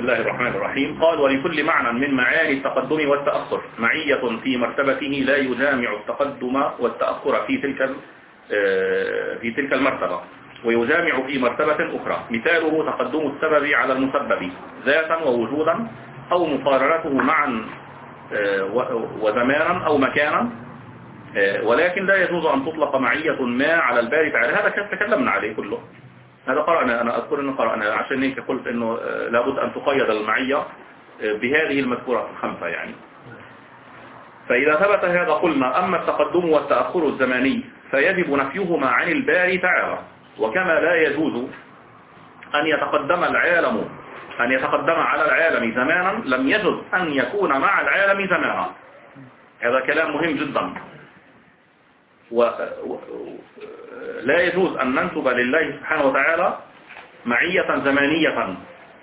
الله الرحمن الرحيم. قال: ولكل معنى من معاني التقدم والتأخر معية في مرتبته لا يجامع التقدم والتأخر في تلك المرتبة، ويجامع في مرتبة أخرى. مثاله تقدم السبب على المسبب ذاتا ووجودا، أو مقارنته معا وزمانا أو مكانا، ولكن لا يجوز أن تطلق معية ما على الباري تعالى. هذا تكلمنا عليه كله، هذا قرأنا، أنا أذكر أنه قرأنا، عشان هيك قلت أنه لابد أن تقيد المعية بهذه المذكورات الخمسة يعني. فإذا ثبت هذا قلنا: أما التقدم والتأخر الزماني فيجب نفيهما عن الباري تعالى. وكما لا يجوز أن يتقدم على العالم زمانا، لم يجوز أن يكون مع العالم زمانا. هذا كلام مهم جدا. لا يجوز أن ننسب لله سبحانه وتعالى معية زمانية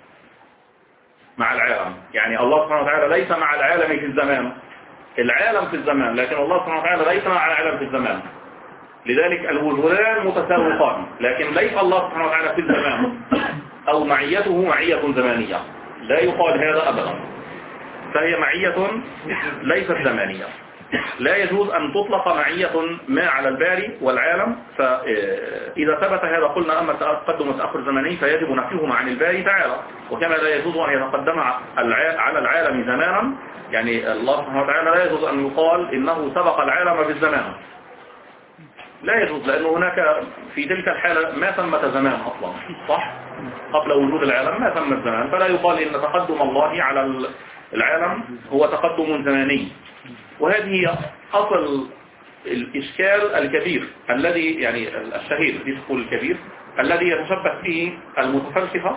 مع العالم. يعني الله سبحانه وتعالى ليس مع العالم في الزمان، العالم في الزمان، لكن الله سبحانه وتعالى ليس مع العالم في الزمان. لذلك الوجودان متساوقان، لكن ليس الله سبحانه وتعالى في الزمان أو معيته معية زمانية، لا يقال هذا أبدا. فهي معية ليست زمانية. لا يجوز أن تطلق معية ما على الباري والعالم. فإذا ثبت هذا قلنا: أما التقدم والتأخر الزمني فيجب نفيهما عن الباري تعالى. وكما لا يجوز أن يتقدم على العالم زمانا، يعني الله سبحانه وتعالى لا يجوز أن يقال إنه سبق العالم بالزمان، لا يجوز، لأنه هناك في تلك الحالة ما ثمة زمان أصلا، صح؟ قبل وجود العالم ما ثمة زمان، فلا يقال إن تقدم الله على العالم هو تقدم زماني. وهذه أصل الإشكال الكبير الذي يعني الشهير في دخول الكبير الذي يتشبه فيه المتفلسفة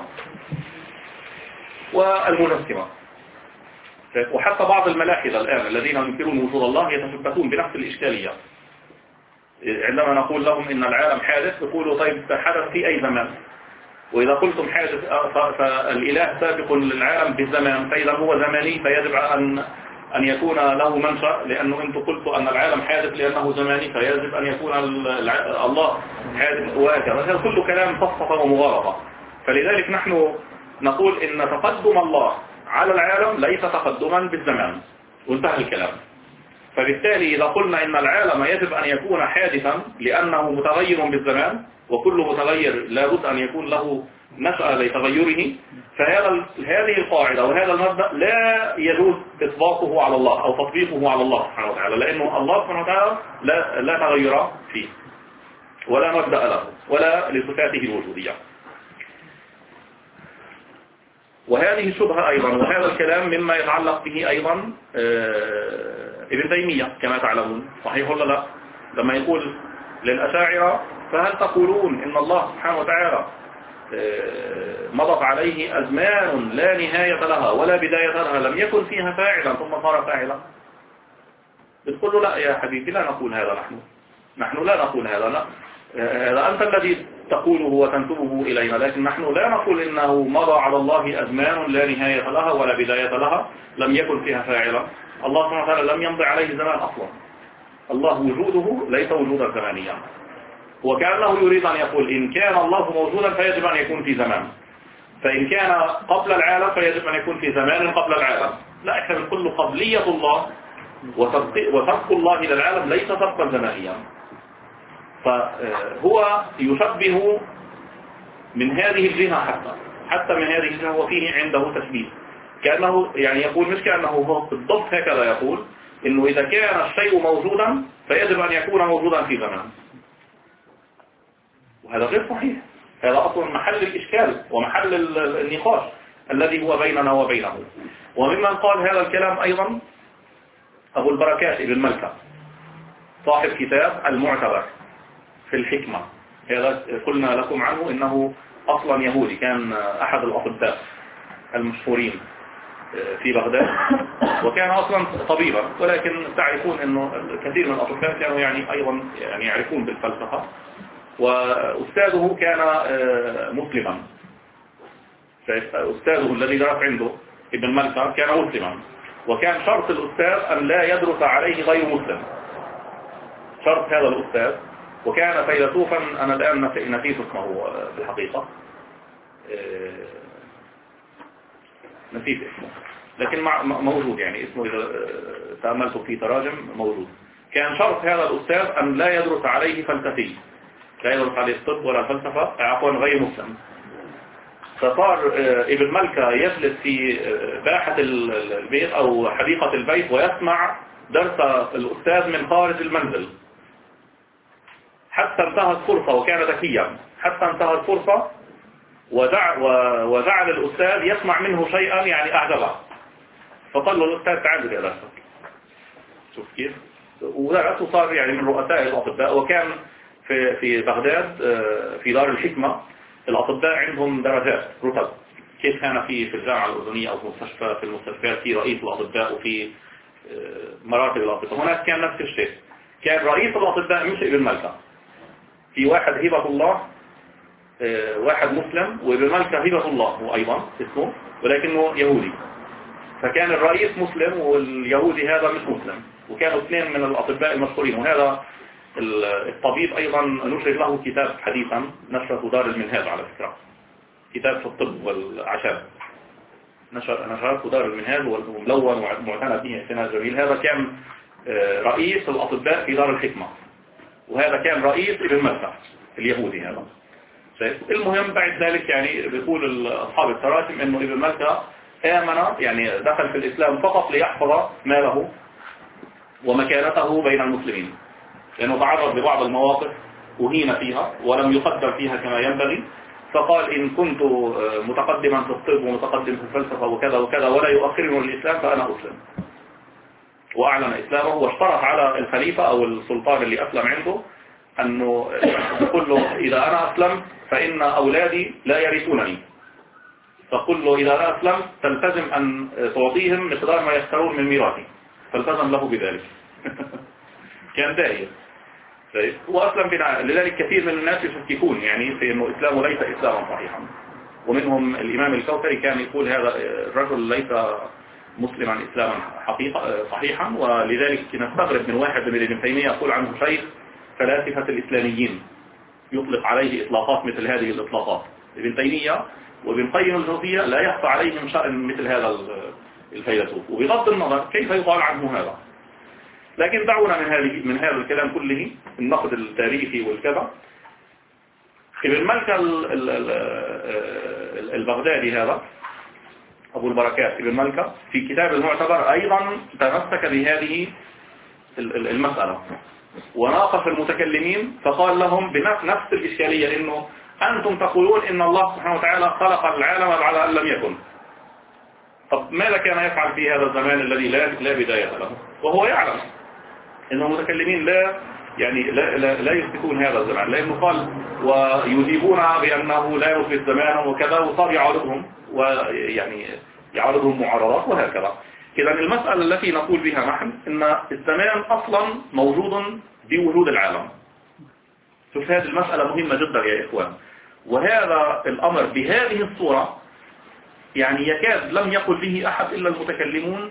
والمجسمة، وحتى بعض الملاحدة الآن الذين ينكرون وجود الله يتشبهون بنفس الإشكالية. عندما نقول لهم إن العالم حادث يقولوا: طيب حدث في أي زمان؟ وإذا قلتم حادث فالإله سابق للعالم بالزمان، فإذا هو زماني فيجب أن يكون له منشأ، لأنه أنتم قلتوا أن العالم حادث لأنه زماني، فيجب أن يكون الله حادث، وهكذا. هذا كله كلام فلسفة ومغالطة. فلذلك نحن نقول إن تقدم الله على العالم ليس تقدما بالزمان، وانتهى الكلام. فبالتالي إذا قلنا إن العالم يجب أن يكون حادثا لأنه متغير بالزمان، وكل متغير لابد أن يكون له نشأة لتغيره، فهذه القاعدة وهذا المبدأ لا يجوز إطلاقه على الله أو تطبيقه على الله سبحانه وتعالى، لأنه الله سبحانه وتعالى لا تغير فيه ولا مبدأ له ولا لصفاته الوجودية. وهذه الشبهة أيضا وهذا الكلام مما يتعلق به أيضا ابن تيمية كما تعلمون، صحيح ولا لا؟ لما يقول للأشاعرة: فهل تقولون إن الله سبحانه وتعالى مضت عليه أزمان لا نهاية لها ولا بداية لها، لم يكن فيها فاعلا ثم صار فاعلا؟ بتقول له: لا يا حبيبي، لا نقول هذا، نحن لا نقول هذا، لا. هذا أنت الذي تقوله وتنسبه إلينا، لكن نحن لا نقول إنه مضى على الله أزمان لا نهاية لها ولا بداية لها لم يكن فيها فاعلا. الله سبحانه وتعالى لم يمضي عليه زمان أصلا. الله وجوده ليس وجودا زمانيا، وكأنه يريد أن يقول: إن كان الله موجودا فيجب أن يكون في زمان، فإن كان قبل العالم فيجب أن يكون في زمان قبل العالم. لا، احنا بنقول له قبلية الله وسبق الله إلى العالم ليس سبقا زمانيا. فهو يشبه من هذه الجهة، حتى من هذه الجهة هو فيه عنده تشبيه، كأنه يعني يقول مش كأنه هو بالضبط هكذا يقول إنه إذا كان الشيء موجودا فيجب أن يكون موجودا في زمان، وهذا غير صحيح. هذا أصلا محل الإشكال ومحل النقاش الذي هو بيننا وبينه. وممن قال هذا الكلام أيضا أبو البركات ابن ملكة صاحب كتاب المعتبر في الحكمة. هذا قلنا لكم عنه إنه أصلا يهودي، كان أحد الأطباء المشهورين في بغداد، وكان أصلا طبيبا، ولكن تعرفون أنه كثير من الأطباء كانوا يعني أيضا يعني يعرفون بالفلسفة، وأستاذه كان مسلما. أستاذه الذي درس عنده ابن ملكة كان مسلما، وكان شرط الأستاذ أن لا يدرس عليه غير مسلم، شرط هذا الأستاذ. وكان فيلسوفا، أنا الآن نسيت اسمه في الحقيقة، نسيت اسمه، لكن موجود يعني اسمه إذا تأملت في تراجم موجود. كان شرط هذا الأستاذ أن لا يدرس عليه فلسفي، لا يدرس عليه الطب ولا الفلسفة، عفوا غير مسلم. فصار ابن ملكة يجلس في باحة البيت أو حديقة البيت ويسمع درس الأستاذ من خارج المنزل حتى انتهت فرصة، وكان ذكيا، حتى انتهت فرصة وجعل الأستاذ يسمع منه شيئا يعني أعجبه، فقال له الأستاذ تعال يا درسك. شوف كيف؟ ودرسه صار يعني من رؤساء الأطباء. وكان في بغداد في دار الحكمة الأطباء عندهم درجات رتب، كيف كان في الجامعة الأردنية أو في المستشفيات في رئيس الأطباء وفي مراتب الأطباء. هناك كان نفس الشيء، كان رئيس الأطباء مش ابن ملكة، في واحد هبة الله، واحد مسلم، وابن ملكة هبة الله هو أيضا اسمه ولكنه يهودي. فكان الرئيس مسلم واليهودي هذا مش مسلم، وكانوا اثنين من الأطباء المشهورين. وهذا الطبيب أيضا نشر له كتاب حديثا نشره دار المنهاج على فكرة، كتاب في الطب والأعشاب، نشرته دار المنهاج وملون ومعتنى به اعتناء جميل. هذا كان رئيس الأطباء في دار الحكمة، وهذا كان رئيس ابن ملكة اليهودي هذا. المهم بعد ذلك يعني بيقول أصحاب التراجم إنه ابن ملكة آمن، يعني دخل في الإسلام فقط ليحفظ ماله ومكانته بين المسلمين، لأنه تعرض لبعض المواقف أهين فيها ولم يقدر فيها كما ينبغي، فقال إن كنت متقدما في الطب ومتقدم في الفلسفة وكذا وكذا ولا يؤخرني الإسلام فأنا أسلم. وأعلن إسلامه واشترط على الخليفة أو السلطان اللي أسلم عنده أنه يقول له إذا أنا أسلمت فإن أولادي لا يرثونني، فقل له إذا أنا أسلمت تلتزم أن تعطيهم مقدار ما يختارون من ميراثي، فالتزم له بذلك. كان داعية. وأسلم بناء لذلك كثير من الناس يشككون يعني في أنه إسلامه ليس إسلاما صحيحا، ومنهم الإمام الكوثري كان يقول هذا الرجل ليس مسلما إسلاما صحيحا، ولذلك نستغرب من واحد من ابن تيمية يقول عنه شيخ فلاسفة الإسلاميين، يطلق عليه إطلاقات مثل هذه الإطلاقات. ابن تيمية وابن قيم الجوزية لا يخفى عليهم شأن مثل هذا الفيلسوف، وبغض النظر كيف يقال عنه هذا. لكن دعونا من هذا الكلام كله، النقد التاريخي والكذا. ابن ملكة البغدادي هذا أبو البركات ابن ملكة في كتاب المعتبر أيضا تمسك بهذه المسألة وناقش المتكلمين، فقال لهم بنفس الإشكالية إنه أنتم تقولون إن الله سبحانه وتعالى خلق العالم بعد أن لم يكن، طب ماذا كان يفعل في هذا الزمان الذي لا بداية له؟ وهو يعلم إن المتكلمين لا يثبتون هذا الزمان، لأنه قال ويجيبون بأنه لا يثبت زمانه وكذا، وصار يعارضهم ويعني يعارضهم معارضات وهكذا. إذا المسألة التي نقول بها نحن إن الزمان أصلا موجود بوجود العالم. شوف هذه المسألة مهمة جدا يا إخوان، وهذا الأمر بهذه الصورة يعني يكاد لم يقل به أحد إلا المتكلمون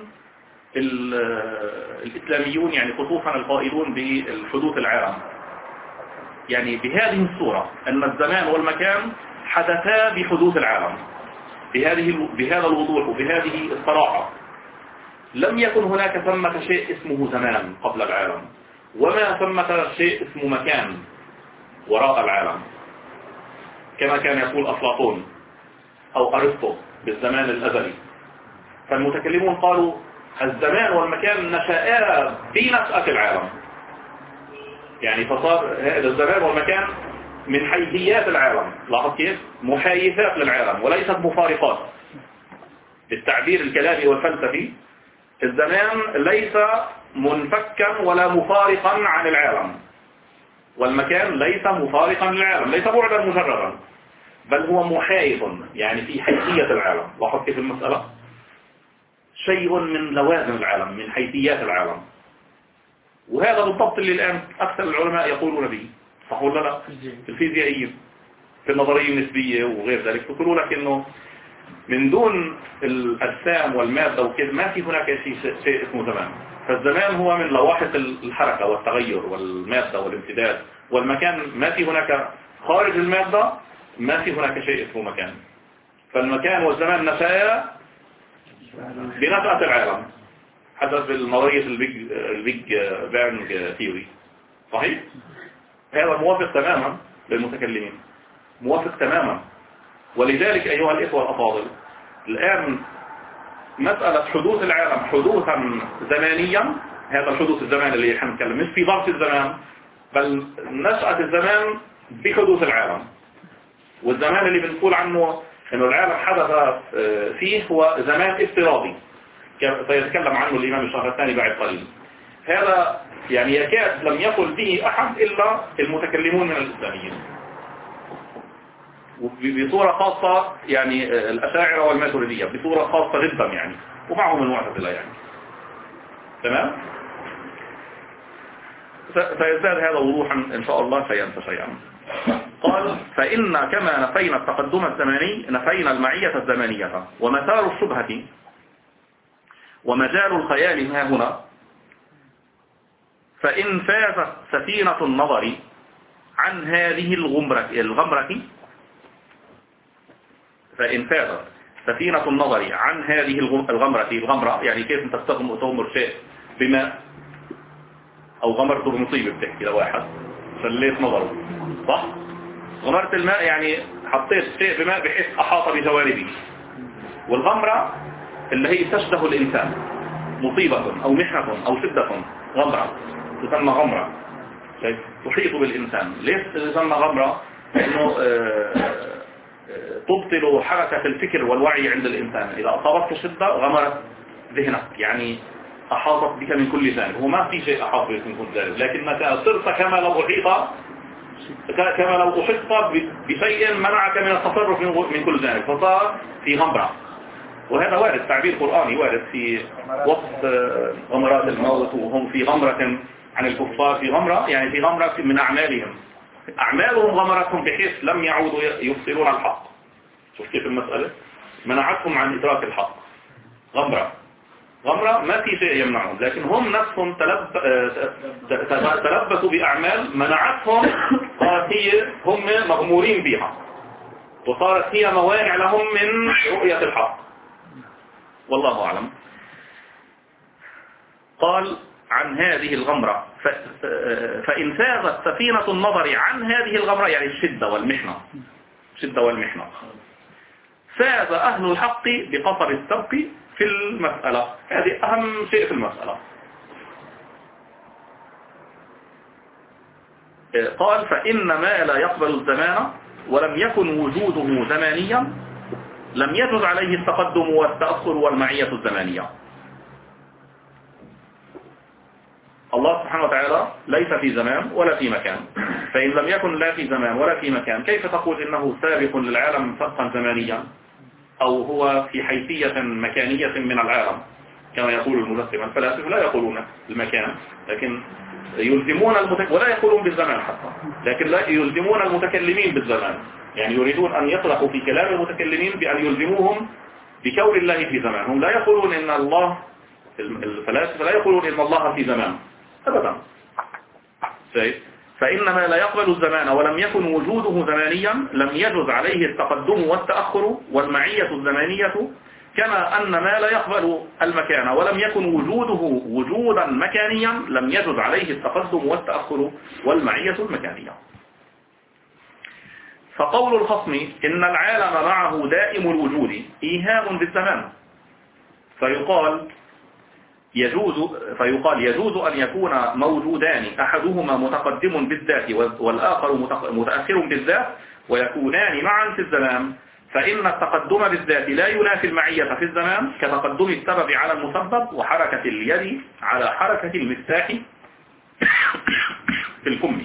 الإسلاميون، يعني خصوصا القائلون بالحدوث العالم، يعني بهذه الصورة أن الزمان والمكان حدثا بحدوث العالم بهذا الوضوح وبهذه الصراحة. لم يكن هناك ثمة شيء اسمه زمان قبل العالم، وما ثمة شيء اسمه مكان وراء العالم، كما كان يقول أفلاطون أو أرسطو بالزمان الأزلي. فالمتكلمون قالوا الزمان والمكان نشأا بنشأة العالم، يعني فصار هذا الزمان والمكان من حيثيات العالم، لاحظ كيف؟ محايثات للعالم وليست مفارقات. بالتعبير الكلامي والفلسفي الزمان ليس منفكا ولا مفارقا عن العالم، والمكان ليس مفارقا للعالم، ليس بعدا مجردا، بل هو محايث يعني في حيثية العالم. لاحظ كيف المسألة؟ شيء من لوازم العالم، من حيثيات العالم. وهذا بالضبط اللي الآن أكثر العلماء يقولون به، صح ولا لا؟ في الفيزيائيين في النظرية النسبية وغير ذلك يقولون لك إنه من دون الأجسام والمادة وكذا ما في هناك شيء اسمه زمان. فالزمان هو من لواحق الحركة والتغير والمادة والامتداد، والمكان ما في هناك خارج المادة، ما في هناك شيء اسمه مكان. فالمكان والزمان نشأ بنشأة العالم حسب النظرية البيج بانج ثيوري. صحيح؟ هذا موافق تماما للمتكلمين، موافق تماما. ولذلك أيها الإخوة الأفاضل، الآن مسألة حدوث العالم حدوثا زمانيا، هذا الحدوث الزمان اللي احنا نتكلم مش في ظرف الزمان، بل نشأة الزمان بحدوث العالم. والزمان اللي بنقول عنه انه العالم حدث فيه هو زمان افتراضي سيتكلم عنه الإمام الشهرستاني بعد قليل. هذا يعني يكاد لم يقل به أحد إلا المتكلمون من الإسلاميين، بصورة خاصة يعني الأشاعرة والماتريدية بصورة خاصة جدا يعني، ومعهم المعتزلة يعني. تمام؟ سيزداد هذا وضوحا إن شاء الله شيئا فشيئا. قال فإن كما نفينا التقدم الزماني نفينا المعية الزمانية، ومسار الشبهة ومجال الخيال ها هنا، فإن فازت سفينة النظر عن هذه الغمرة فإن فازت سفينة النظر عن هذه الغمرة يعني كيف انت تغمر شيء بماء او غمرته بمصيبة، بتحكي لواحد سليت نظره، صح؟ غمرت الماء يعني حطيت شيء بماء بحيث احاط بجوانبه. والغمرة اللي هي تشبه الانسان، مصيبة او محنة او شدة، غمرة تسمى غمرة تحيط بالانسان. ليش تسمى غمرة؟ لانه تبطل حركة الفكر والوعي عند الإنسان. إذا أصابتك شدة غمرت ذهنك، يعني أحاطت بك من كل جانب. هو ما في شيء أحاط بك من كل جانب، لكنك صرت كما لو أحيط بشيء منعك من التصرف من كل جانب، فصار في غمرة. وهذا وارد، تعبير قرآني وارد في وصف غمرات الموت، وهم في غمرة عن الكفار، في غمرة يعني في غمرة من أعمالهم غمرتهم بحيث لم يعودوا يبصرون الحق. شوف كيف المسألة منعتهم عن إدراك الحق. غمرة ما في شيء يمنعهم، لكن هم نفسهم تلبسوا بأعمال منعتهم، صارت هم مغمورين بها، وصارت هي موانع لهم من رؤية الحق. والله أعلم. قال عن هذه الغمرة فإن فازت سفينة النظر عن هذه الغمرة يعني الشدة والمحنة فاز أهل الحق بقصر السبق في المسألة. هذه أهم شيء في المسألة. قال فإن ما لا يقبل الزمان ولم يكن وجوده زمانيا لم يجوز عليه التقدم والتأخر والمعية الزمانية. الله سبحانه وتعالى ليس في زمان ولا في مكان، فإن لم يكن لا في زمان ولا في مكان كيف تقول إنه سابق للعالم سبقا زمانيا، أو هو في حيثية مكانية من العالم كما يقول المجسمة؟ الفلاسفة لا يقولون المكان، لكن يلزمون ولا يقولون بالزمان حتى، لكن لا يلزمون المتكلمين بالزمان. يعني يريدون أن يطلقوا في كلام المتكلمين بأن يلزموهم بكون الله في زمان. هم لا يقولون إن الله، الفلاسفة لا يقولون إن الله في زمان أبدا. فإنما لا يقبل الزمان ولم يكن وجوده زمانيا لم يجوز عليه التقدم والتأخر والمعية الزمانية، كما أن ما لا يقبل المكان ولم يكن وجوده وجودا مكانيا لم يجوز عليه التقدم والتأخر والمعية المكانية. فقول الخصم إن العالم معه دائم الوجود إيهام بالزمان، فيقال يجوز أن يكون موجودان أحدهما متقدم بالذات والآخر متأخر بالذات ويكونان معا في الزمان، فإن التقدم بالذات لا ينافي المعية في الزمان، كتقدم السبب على المسبب وحركة اليد على حركة المفتاح في الكم،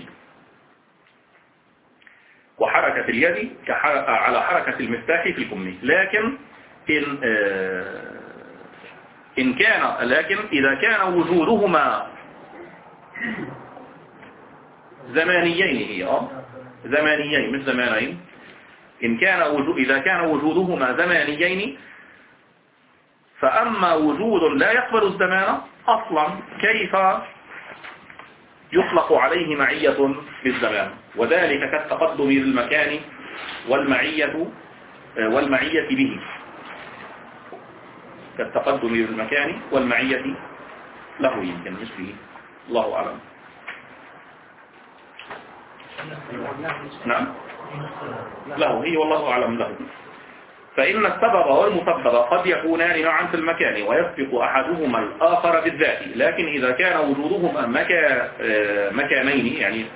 وحركة اليد على حركة المفتاح في الكم. لكن إذا كان وجودهما زمانيين، زمانيين مش زمانين، إذا كان وجودهما زمانيين، فأما وجود لا يقبل الزمان أصلا كيف يطلق عليه معية بالزمان؟ وذلك كالتقدم للمكان والمعية به. كالتقدم بالمكان والمعية له يمكن مش فيه. الله أعلم. نعم له هي والله أعلم له. فإن السبب والمسبب قد يكونان معا في المكان ويسبق أحدهما الآخر بالذات، لكن إذا كان وجودهما مكانين يعني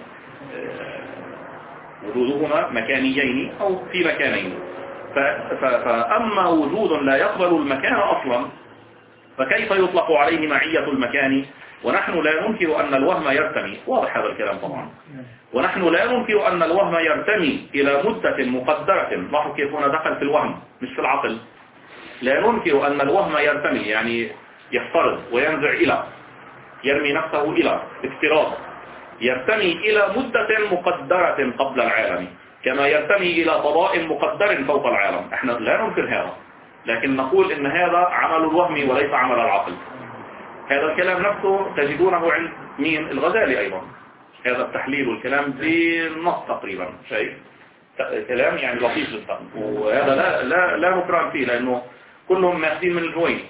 وجودهما مكانيين أو في مكانين، فأما وجود لا يقبل المكان أصلا فكيف يطلق عليه معية المكان؟ ونحن لا ننكر أن الوهم يرتمي، واضح هذا الكلام طبعا، ونحن لا ننكر أن الوهم يرتمي إلى مدة مقدرة. لاحظوا كيف هنا دخل في الوهم مش في العقل. لا ننكر أن الوهم يرتمي يعني يفترض وينزع إلى، يرمي نفسه إلى افتراض، يرتمي إلى مدة مقدرة قبل العالم، كما يرتمي إلى فضاء مقدر فوق العالم. احنا لا ننكر هذا، لكن نقول إن هذا عمل الوهم وليس عمل العقل. هذا الكلام نفسه تجدونه عند مين؟ الغزالي أيضا. هذا التحليل والكلام بالنص تقريبا شيء كلام يعني لطيف جدا، وهذا لا نكران فيه لأنه كلهم ماخذين من الجويني.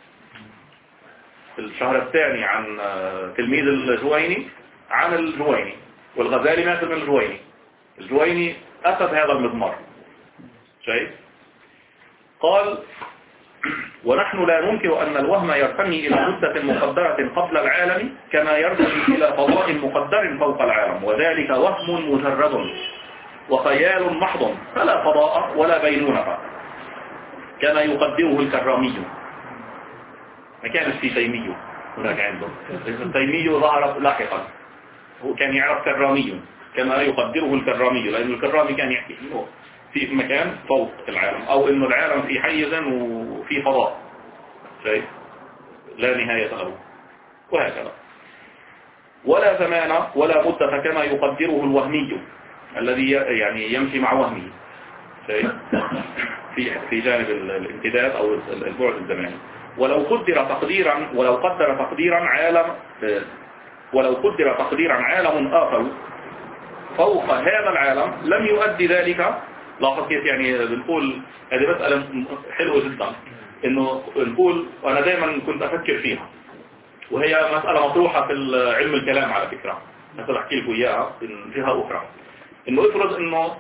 في الشهر الثاني عن تلميذ الجويني عن الجويني، والغزالي ماخذ من الجويني. الجويني أخذ هذا المضمار شيء. قال ونحن لا ننكر أن الوهم يرتمي إلى مدة مقدرة قبل العالم كما يرتمي إلى فضاء مقدر فوق العالم، وذلك وهم مجرد وخيال محض فلا فضاء ولا بينونة كما يقدره الكرامي. ما كانش في تيمي هناك عنده، التيمي ظهر لاحقا، هو كان يعرف كرامي كما يقدره الكرامي، لأن الكرامي كان يحكي إنه في مكان فوق العالم، أو إنه العالم في حيز وفي فضاء شيء لا نهاية له، وهكذا. ولا زمان ولا مدة كما يقدره الوهمي الذي يعني يمشي مع وهمه شيء في جانب الامتداد أو البعد الزماني. ولو قدر تقديرا عالم آخر فوق هذا العالم لم يؤدي ذلك. لاحظ كيف يعني بنقول هذه مسألة حلوة جدا، انه نقول وانا دائما كنت افكر فيها، وهي مسألة مطروحة في علم الكلام على فكرة، مثلا احكي لكم اياها من جهة اخرى. انه افرض انه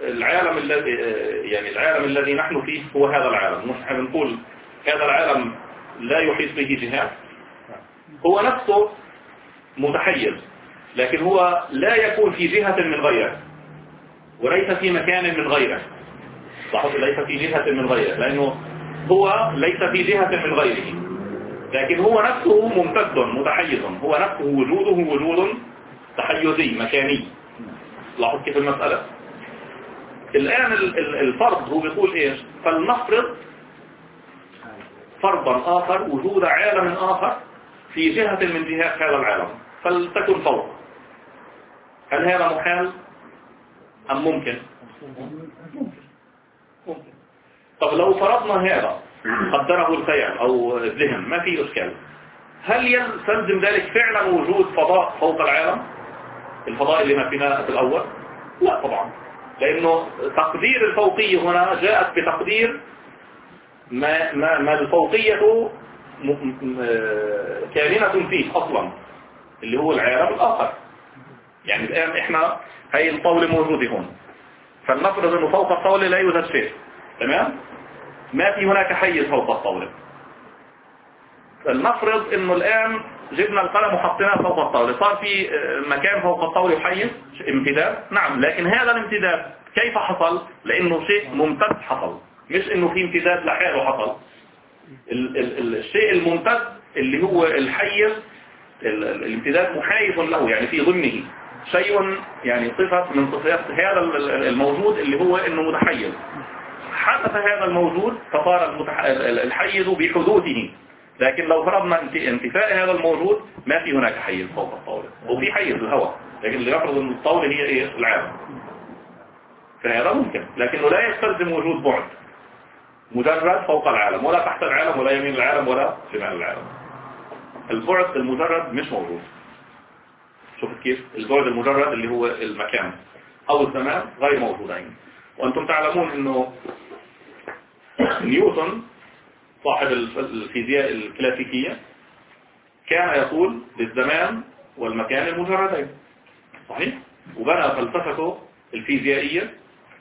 العالم الذي نحن فيه هو هذا العالم، نحن بنقول هذا العالم لا يحيط به جهات، هو نفسه متحيز، لكن هو لا يكون في جهة من غيره وليس في مكان من غيره. لاحظ ليس في جهة من غيره، لأنه هو ليس في جهة من غيره، لكن هو نفسه ممتد متحيز، هو نفسه وجوده وجود تحيزي مكاني. لاحظ كيف المسألة. الآن الفرض هو بيقول إيش؟ فلنفرض فرضا آخر وجود عالم آخر في جهة من جهات هذا العالم فلتكن فوق. هل هذا محال أم ممكن؟ ممكن. طب لو فرضنا هذا قدره الخيال أو الذهن ما في إشكال، هل يستلزم ذلك فعلا وجود فضاء فوق العالم؟ الفضاء اللي ما فينا في الأول؟ لا طبعا، لأنه تقدير الفوقية هنا جاءت بتقدير ما الفوقية كامنة فيه أصلا اللي هو العالم الآخر. يعني الآن إحنا هاي الطاولة موجودة هون، فلنفرض أنه فوق الطاولة لا يوجد شيء، تمام؟ ما في هناك حيز فوق الطاولة. فلنفرض أنه الآن جبنا القلم وحطيناه فوق الطاولة، صار في مكان فوق الطاولة وحيز امتداد. نعم، لكن هذا الامتداد كيف حصل؟ لأنه شيء ممتد حصل، مش أنه في امتداد لحاله حصل. الشيء الممتد اللي هو الحيز، الامتداد محايز له، يعني في ضمنه شيء يعني صفة من صفات هذا الموجود اللي هو انه متحيز. حدث هذا الموجود فصار الحيز بحدوثه، لكن لو فرضنا انتفاء هذا الموجود ما في هناك حيز فوق الطاولة، وفي حيز الهواء، لكن اللي يفرض ان الطاولة هي ايه؟ العالم. فهذا ممكن، لكنه لا يستلزم وجود بعد مجرد فوق العالم ولا تحت العالم ولا يمين العالم ولا شمال العالم. البعد المجرد مش موجود. شوف كيف البعد المجرد اللي هو المكان أو الزمان غير موجودين. وأنتم تعلمون أنه نيوتن صاحب الفيزياء الكلاسيكية كان يقول للزمان والمكان المجردين، صحيح؟ وبنى فلسفته الفيزيائية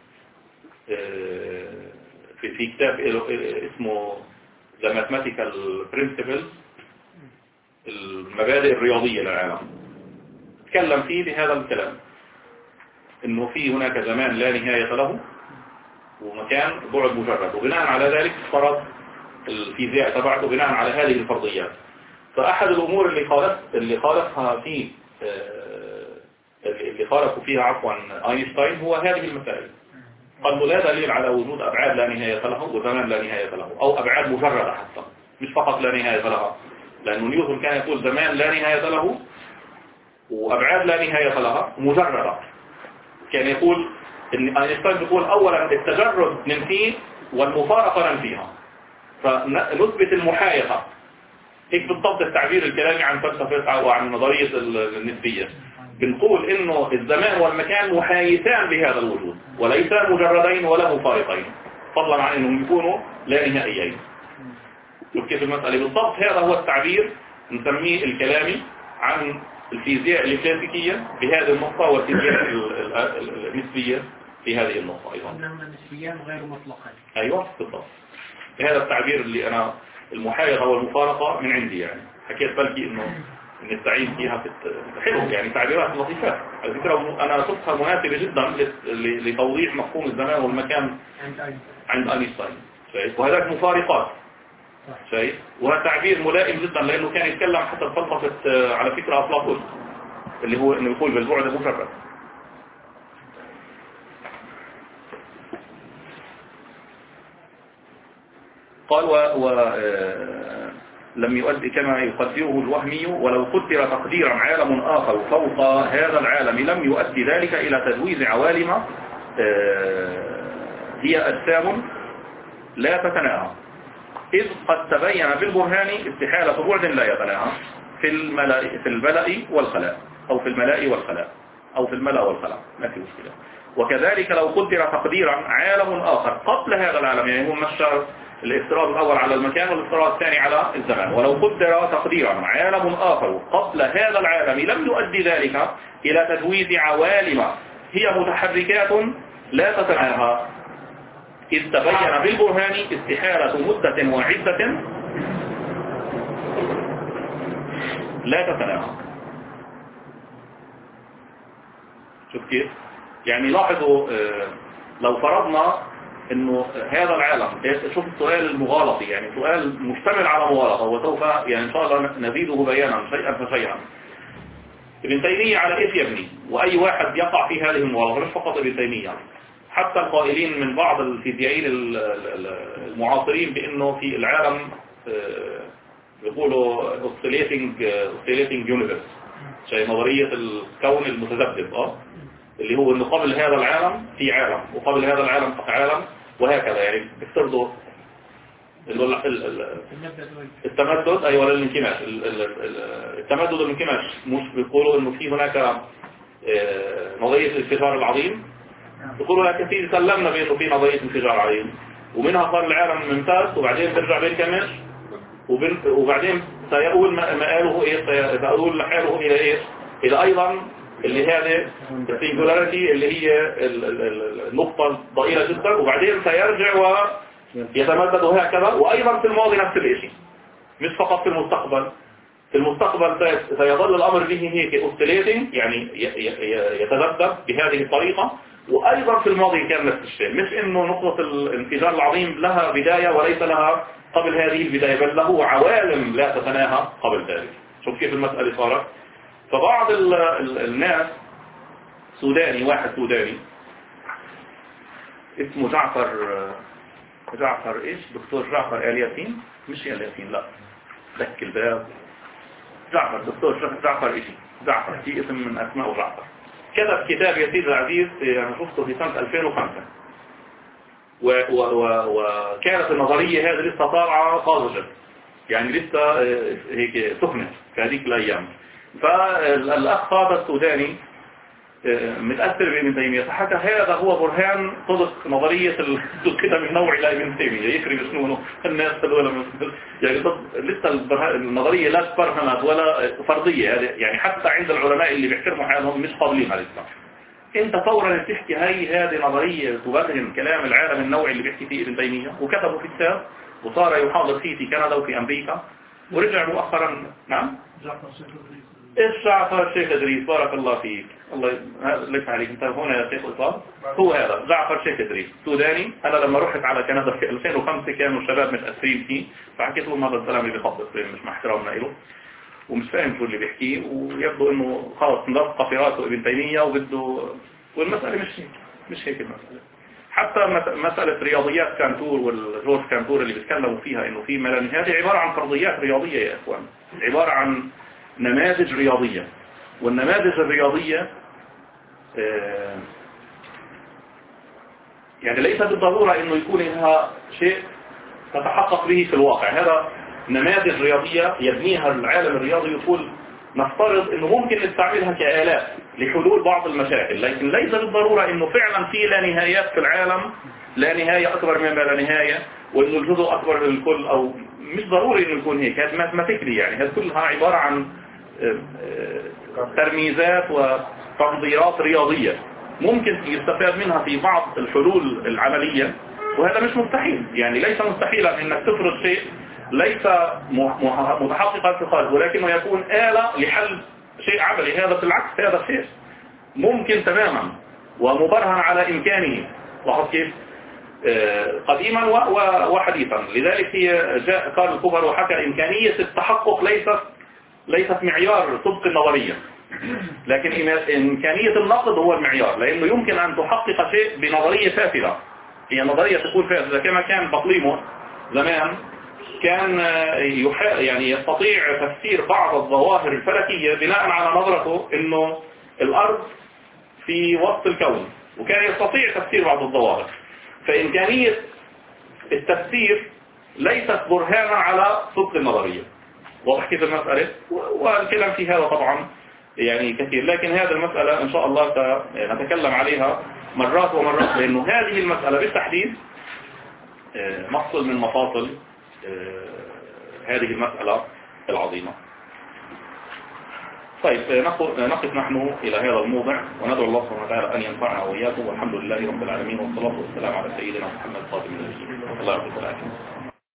في كتاب اسمه The Mathematical Principles، المبادئ الرياضية للعالم. تكلم فيه بهذا الكلام، انه في هناك زمان لا نهاية له ومكان بعد مجرد، وبناء على ذلك فرض الفيزياء تبعته بناء على هذه الفرضيات. فأحد الأمور اللي خالفها فيه اللي خالفوا فيها عفوا أينشتاين هو هذه المسائل. قال لا دليل على وجود أبعاد لا نهاية له وزمان لا نهاية له، أو أبعاد مجردة حتى مش فقط لا نهاية لها، لأنه نيوتن كان يقول زمان لا نهاية له وأبعاد لا نهاية لها مجردة. كان يقول إن أينشتاين يقول أولا التجرد ننفيه والمفارقة ننفيها، فنثبت المحايطة. هيك بالضبط التعبير الكلامي عن فلسفة وعن نظرية النسبية. بنقول إنه الزمان والمكان محايتان بهذا الوجود وليس مجردين ولا مفارقين، فضلا عن إنهم يكونوا لا نهائيين. شوف كيف المسألة بالضبط. هذا هو التعبير نسميه الكلامي عن الفيزياء الكلاسيكية بهذه النقطة، والفيزياء النسبية في هذه النقطة أيضا. إنما نسبيان غير مطلقين. أيوة بالضبط. هذا التعبير اللي أنا المحايطة والمفارقة من عندي، يعني حكيت بلكي إنه نستعين فيها حلو، يعني تعبيرات لطيفة على فكرة. أنا أشوفها مناسبة جدا لتوضيح مفهوم الزمان والمكان عند أينشتاين، شايف؟ وهذاك مفارقات، شايف؟ وهذا تعبير ملائم جدا، لأنه كان يتكلم حتى فلسفة على فكرة أفلاطون اللي هو إنه يقول بالبعد مجرد. قال لم يؤدي كما يقدره الوهمي، ولو قدر تقديرا عالم آخر فوق هذا العالم لم يؤدي ذلك إلى تجويز عوالم هي أجسام لا تتناهى، إذ قد تبين بالبرهان استحالة بعد لا يتناهى في الملأ والخلاء، أو في الملاء والخلاء، أو في الملأ والخلاء، ما في مشكلة. وكذلك لو قدر تقديرا عالم آخر قبل هذا العالم، يعني هو مشى الافتراض الأول على المكان والافتراض الثاني على الزمان، ولو قدر تقديرا عالم آخر قبل هذا العالم لم يؤدي ذلك إلى تجويز عوالم هي متحركات لا تتناهى، إذ تبين بالبرهان استحالة مدة واحدة لا تتناهى. شوف كيف؟ يعني لاحظوا لو فرضنا انه هذا العالم، شوف السؤال المغالطي، يعني سؤال مشتمل على مغالطة، وسوف يعني ان شاء الله نزيده بيانا شيئا فشيئا. ابن تيمية على ايش يبني؟ واي واحد يقع في هذه المغالطة، مش فقط ابن تيمية، حتى القائلين من بعض الفيزيائيين المعاصرين بانه في العالم يقولوا oscillating universe، شيء نظرية الكون المتذبذب، اللي هو انه قبل هذا العالم في عالم وقبل هذا العالم في عالم، وهكذا. يعني بيفترضوا التمدد، ايوه الانكماش، التمدد والانكماش، مش بيقولوا انه في هناك نظرية الانفجار العظيم، بيقولوا لك كثير سلمنا بانه في نظرية انفجار عظيم، ومنها صار العالم ممتاز، وبعدين ترجع بينكمش، وبعدين سيقول مآله ايه، سيقول حاله الى ايش، الى ايضا اللي هذه السنجولاريتي اللي هي النقطة ضئيلة جدا، وبعدين سيرجع ويتمدد وهكذا. وأيضا في الماضي نفس الشيء، مش فقط في المستقبل. في المستقبل سيظل الأمر به هيك اوستيليتنج، يعني يتذبذب بهذه الطريقة، وأيضا في الماضي كان نفس الشيء، مش إنه نقطة الانفجار العظيم لها بداية وليس لها قبل هذه البداية، بل له عوالم لا تتناهى قبل ذلك. شوف كيف المسألة صارت. فبعض الناس سوداني، واحد سوداني اسمه جعفر ايش، دكتور جعفر الياسين، مش الياسين، لا دك الباب، دكتور جعفر ايش، جعفر في اسم من اسماء جعفر، كتب كتاب يا سيدي العزيز، انا شفته في سنة 2005، وكانت النظرية هذه لسه طالعة طازجة، يعني لسه هيك سخنة في هذيك الايام. فالأخ هذا السوداني متأثر بابن تيمية، فحتى هذا هو برهان صدق نظرية القدم النوعي لابن تيمية، يكرم شنونه الناس ولا يعني لسه النظرية لا تبرهنت ولا فرضية، يعني حتى عند العلماء اللي بيحترموا حالهم مش قابلين على الإسلام. انت فورا بتحكي هذه نظرية تبرهن كلام العالم النوعي اللي بيحكي فيه ابن تيمية، وكتبوا في كتاب وصار يحاضر فيه في كندا وفي أمريكا، ورجع مؤخرا. نعم جعفر الشيخ إدريس، بارك الله فيك، الله ليس عليك انت هنا يا شيخ إصاب. هو هذا جعفر الشيخ إدريس سوداني. أنا لما رحت على كندا في 2005 كانوا الشباب متأثرين فيه، فحكيت لهم هذا الكلام اللي بيخبط مش مع احترامنا له ومش فاهم شو اللي بيحكيه، ويبدو انه خلص نلقى في راسه ابن تيمية وبده، والمسألة مش هيك المسألة. حتى مسألة رياضيات كانتور والجورج كانتور اللي بيتكلموا فيها انه في ملل، هذه عبارة عن فرضيات رياضية يا اخوان، عبارة عن نماذج رياضية، والنماذج الرياضية يعني ليس بالضرورة انه يكون لها شيء تتحقق به في الواقع. هذا نماذج رياضية يبنيها العالم الرياضي، يقول نفترض انه ممكن نستعملها كآلات لحلول بعض المشاكل، لكن ليس بالضرورة انه فعلا في لا نهايات في العالم، لا نهاية اكبر مما لا نهاية، وانه الجزء اكبر من الكل، او مش ضروري انه يكون هيك. هذا ماثيماتيكلي يعني هذا كلها عبارة عن ترميزات وتنظيرات رياضية ممكن يستفاد منها في بعض الحلول العملية، وهذا مش مستحيل. يعني ليس مستحيلا انك تفرض شيء ليس متحققا في الخارج، ولكنه يكون آلة لحل شيء عملي. هذا بالعكس هذا شيء ممكن تماما ومبرهن على إمكانه. لاحظ كيف قديما وحديثا. لذلك هي جاء كارل بوبر وحكى إمكانية التحقق ليست معيار صدق النظرية، لكن إمكانية النقد هو المعيار، لأنه يمكن أن تحقق شيء بنظرية فاسدة. هي نظرية تكون فاسدة، كما كان بطليموس زمان كان يعني يستطيع تفسير بعض الظواهر الفلكية بناء على نظرته انه الارض في وسط الكون، وكان يستطيع تفسير بعض الظواهر. فإمكانية التفسير ليست برهانا على صدق النظرية. واضح كيف المسألة؟ والكلام في هذا طبعا يعني كثير، لكن هذه المسألة ان شاء الله سنتكلم عليها مرات ومرات، لانه هذه المسألة بالتحديد مفصل من مفاصل هذه المسألة العظيمة. طيب نقف نحن إلى هذا الموضع، وندعو الله سبحانه وتعالى أن ينفعنا وإياكم، والحمد لله رب العالمين، والصلاة والسلام على سيدنا محمد خاتم النبيين. الله يرحمه.